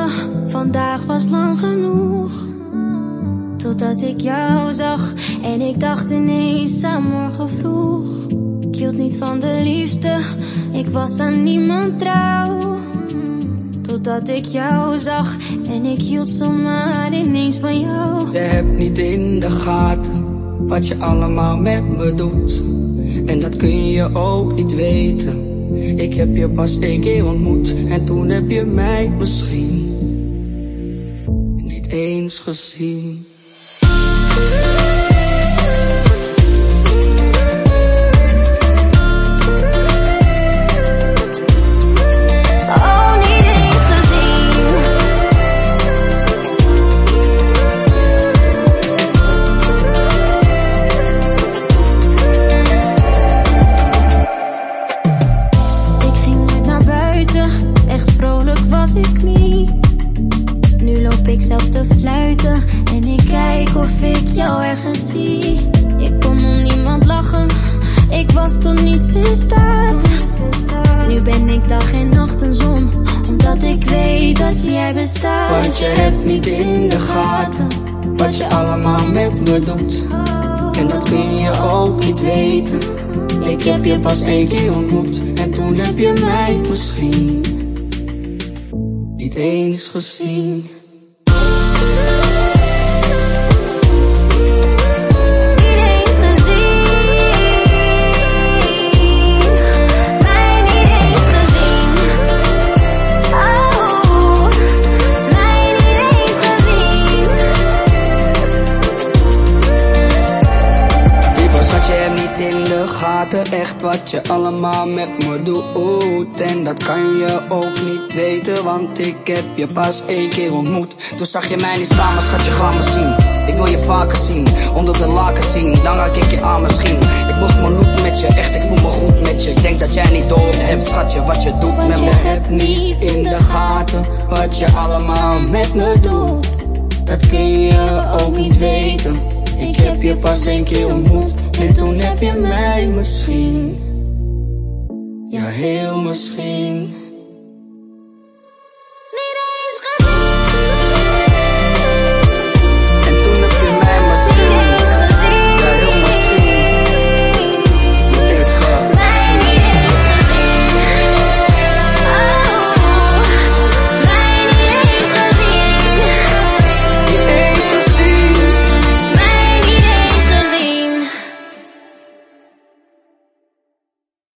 vandaag was lang genoeg. Totdat ik jou zag en ik dacht ineens aan morgen vroeg. Ik hield niet van de liefde, ik was aan niemand trouw. Totdat ik jou zag en ik hield zomaar ineens van jou. Je hebt niet in de gaten wat je allemaal met me doet. En dat kun je ook niet weten. Ik heb je pas 1 keer ontmoet en toen heb je mij misschien niet eens gezien. Echt vrolijk was ik niet. Nu loop ik zelfs te fluiten en ik kijk of ik jou ergens zie. Ik kon om niemand lachen, ik was tot niets in staat. Nu ben ik dag en nacht een zon, omdat ik weet dat jij bestaat. Want je hebt niet in de gaten wat je allemaal met me doet. En dat kun je ook niet weten. Ik heb je pas 1 keer ontmoet en toen heb je mij misschien niet eens gezien. In de gaten, echt wat je allemaal met me doet. En dat kan je ook niet weten, want ik heb je pas 1 keer ontmoet. Toen zag je mij niet staan, maar schat, je gaat me zien. Ik wil je vaker zien, onder de laken zien. Dan raak ik je aan misschien. Ik mocht me loop met je, echt ik voel me goed met je. Ik denk dat jij niet door hebt, schatje, wat je doet met me. Je hebt niet in de gaten wat je allemaal met me doet. Dat kun je ook niet weten. Ik heb je pas 1 keer ontmoet en toen heb je mij misschien, ja heel misschien.